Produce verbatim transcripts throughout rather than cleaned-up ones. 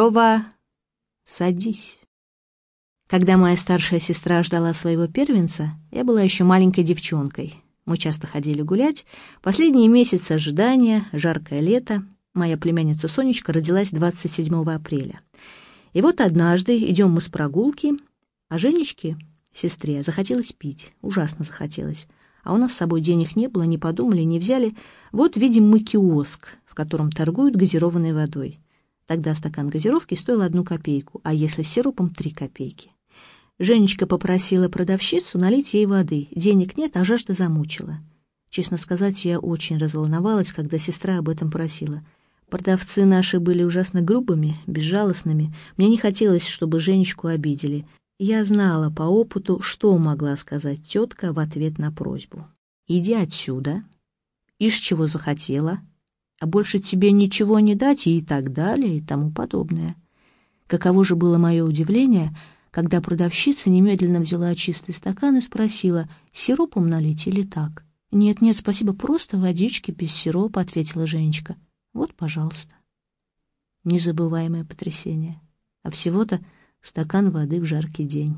Лёва, садись. Когда моя старшая сестра ждала своего первенца, я была еще маленькой девчонкой. Мы часто ходили гулять. Последние месяцы ожидания, жаркое лето. Моя племянница Сонечка родилась двадцать седьмого апреля. И вот однажды идем мы с прогулки, а Женечке, сестре, захотелось пить. Ужасно захотелось. А у нас с собой денег не было, не подумали, не взяли. Вот видим мы киоск, в котором торгуют газированной водой. Тогда стакан газировки стоил одну копейку, а если с сиропом — три копейки. Женечка попросила продавщицу налить ей воды. Денег нет, а жажда замучила. Честно сказать, я очень разволновалась, когда сестра об этом просила. Продавцы наши были ужасно грубыми, безжалостными. Мне не хотелось, чтобы Женечку обидели. Я знала по опыту, что могла сказать тетка в ответ на просьбу. «Иди отсюда, ишь чего захотела, а больше тебе ничего не дать» и так далее, и тому подобное. Каково же было мое удивление, когда продавщица немедленно взяла чистый стакан и спросила, сиропом налить или так. «Нет-нет, спасибо, просто водички без сиропа», — ответила Женечка. «Вот, пожалуйста». Незабываемое потрясение. А всего-то стакан воды в жаркий день.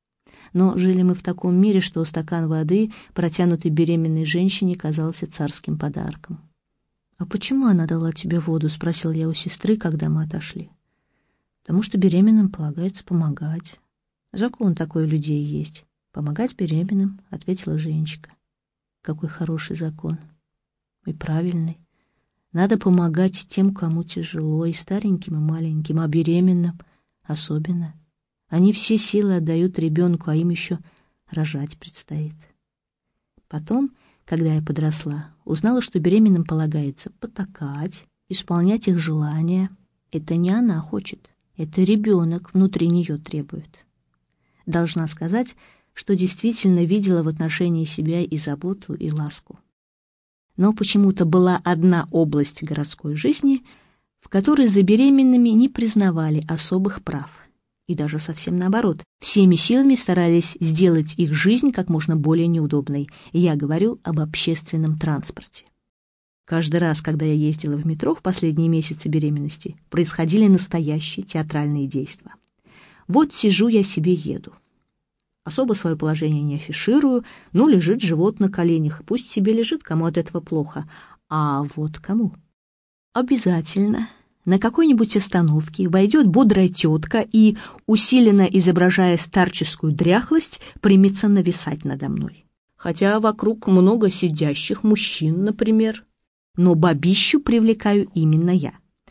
Но жили мы в таком мире, что стакан воды, протянутый беременной женщине, казался царским подарком. «А почему она дала тебе воду?» — спросил я у сестры, когда мы отошли. «Потому что беременным полагается помогать. Закон такой у людей есть. Помогать беременным», — ответила Женечка. «Какой хороший закон. И правильный. Надо помогать тем, кому тяжело, и стареньким, и маленьким, а беременным особенно. Они все силы отдают ребенку, а им еще рожать предстоит». Потом, когда я подросла, узнала, что беременным полагается потакать, исполнять их желания. Это не она хочет, это ребенок внутри нее требует. Должна сказать, что действительно видела в отношении себя и заботу, и ласку. Но почему-то была одна область городской жизни, в которой за беременными не признавали особых прав. И даже совсем наоборот, всеми силами старались сделать их жизнь как можно более неудобной. Я говорю об общественном транспорте. Каждый раз, когда я ездила в метро в последние месяцы беременности, происходили настоящие театральные действия. Вот сижу я себе еду. Особо свое положение не афиширую, ну, лежит живот на коленях, пусть себе лежит, кому от этого плохо. А вот кому? Обязательно на какой-нибудь остановке войдет бодрая тетка и, усиленно изображая старческую дряхлость, примется нависать надо мной. Хотя вокруг много сидящих мужчин, например. Но бабищу привлекаю именно я.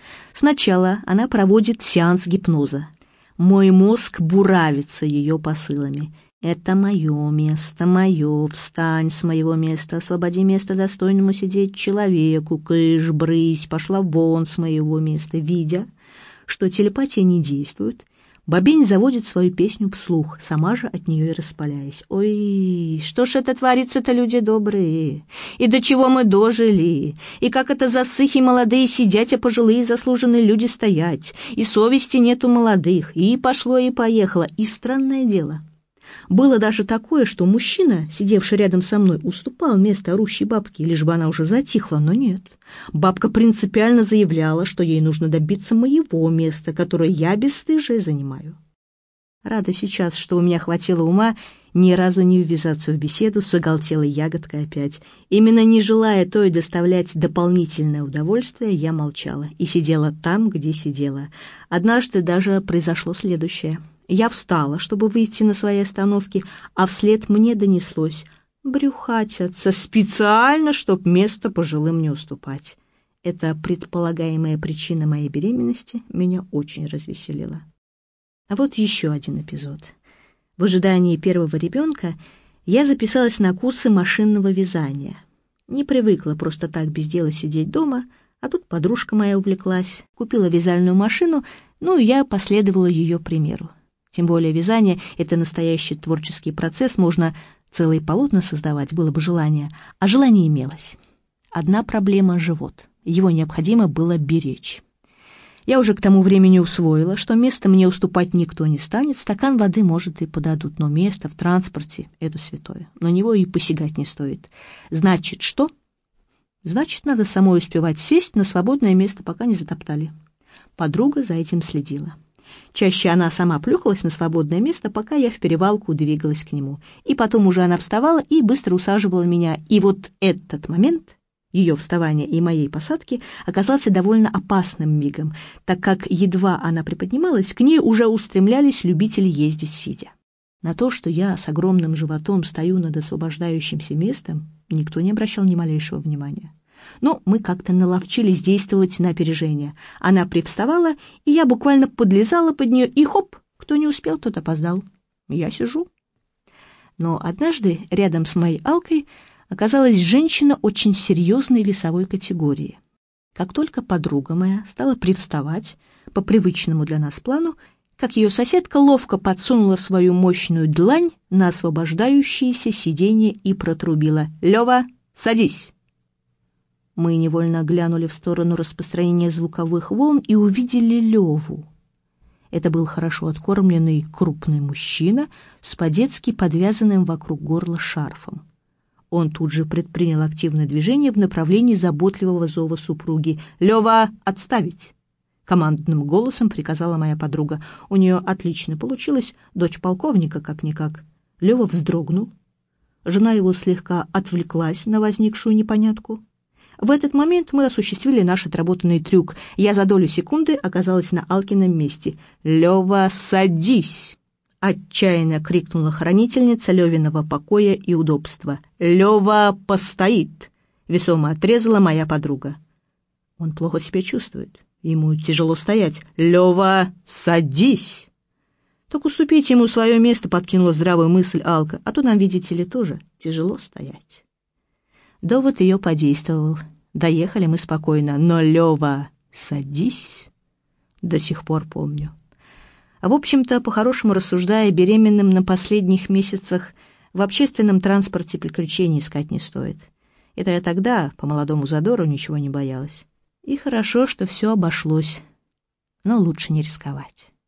Сначала она проводит сеанс гипноза. Мой мозг буравится ее посылами. «Это мое место, мое, встань с моего места, освободи место достойному сидеть человеку, кыш, брысь, пошла вон с моего места». Видя, что телепатия не действует, бабень заводит свою песню вслух, сама же от нее и распаляясь. «Ой, что ж это творится-то, люди добрые? И до чего мы дожили? И как это засыхи молодые сидять, а пожилые заслуженные люди стоять? И совести нет у молодых, и пошло, и поехало». И странное дело, было даже такое, что мужчина, сидевший рядом со мной, уступал место орущей бабке, лишь бы она уже затихла, но нет. Бабка принципиально заявляла, что ей нужно добиться моего места, которое я бесстыжая занимаю. Рада сейчас, что у меня хватило ума ни разу не ввязаться в беседу с оголтелой ягодкой опять. Именно не желая той доставлять дополнительное удовольствие, я молчала и сидела там, где сидела. Однажды даже произошло следующее. Я встала, чтобы выйти на своей остановке, а вслед мне донеслось: брюхатятся специально, чтоб место пожилым не уступать. Эта предполагаемая причина моей беременности меня очень развеселила. А вот еще один эпизод. В ожидании первого ребенка я записалась на курсы машинного вязания. Не привыкла просто так без дела сидеть дома, а тут подружка моя увлеклась, купила вязальную машину, ну и я последовала ее примеру. Тем более вязание — это настоящий творческий процесс, можно целые полотна создавать, было бы желание, а желание имелось. Одна проблема — живот, его необходимо было беречь. Я уже к тому времени усвоила, что место мне уступать никто не станет, стакан воды, может, и подадут, но место в транспорте — это святое, на него и посягать не стоит. Значит, что? Значит, надо самой успевать сесть на свободное место, пока не затоптали. Подруга за этим следила. Чаще она сама плюхалась на свободное место, пока я в перевалку двигалась к нему. И потом уже она вставала и быстро усаживала меня. И вот этот момент, ее вставания и моей посадки, оказался довольно опасным мигом, так как едва она приподнималась, к ней уже устремлялись любители ездить сидя. На то, что я с огромным животом стою над освобождающимся местом, никто не обращал ни малейшего внимания. Но мы как-то наловчились действовать на опережение. Она привставала, и я буквально подлезала под нее, и хоп, кто не успел, тот опоздал. Я сижу. Но однажды рядом с моей Алкой оказалась женщина очень серьезной весовой категории. Как только подруга моя стала привставать по привычному для нас плану, как ее соседка ловко подсунула свою мощную длань на освобождающееся сиденье и протрубила: «Лёва, садись!» Мы невольно глянули в сторону распространения звуковых волн и увидели Леву. Это был хорошо откормленный крупный мужчина с по-детски подвязанным вокруг горла шарфом. Он тут же предпринял активное движение в направлении заботливого зова супруги. «Лева, отставить!» — командным голосом приказала моя подруга. У нее отлично получилось, дочь полковника как-никак. Лева вздрогнул. Жена его слегка отвлеклась на возникшую непонятку. В этот момент мы осуществили наш отработанный трюк. Я за долю секунды оказалась на Алкином месте. «Лева, садись!» — отчаянно крикнула хранительница Левиного покоя и удобства. «Лева, постоит!» — весомо отрезала моя подруга. Он плохо себя чувствует. Ему тяжело стоять. «Лева, садись!» «Так уступите ему свое место», — подкинула здравую мысль Алка. «А то нам, видите ли, тоже тяжело стоять». Довод ее подействовал. Доехали мы спокойно, но «Лева, садись!» до сих пор помню. А в общем-то, по-хорошему рассуждая, беременным на последних месяцах в общественном транспорте приключений искать не стоит. Это я тогда, по молодому задору, ничего не боялась. И хорошо, что все обошлось, но лучше не рисковать.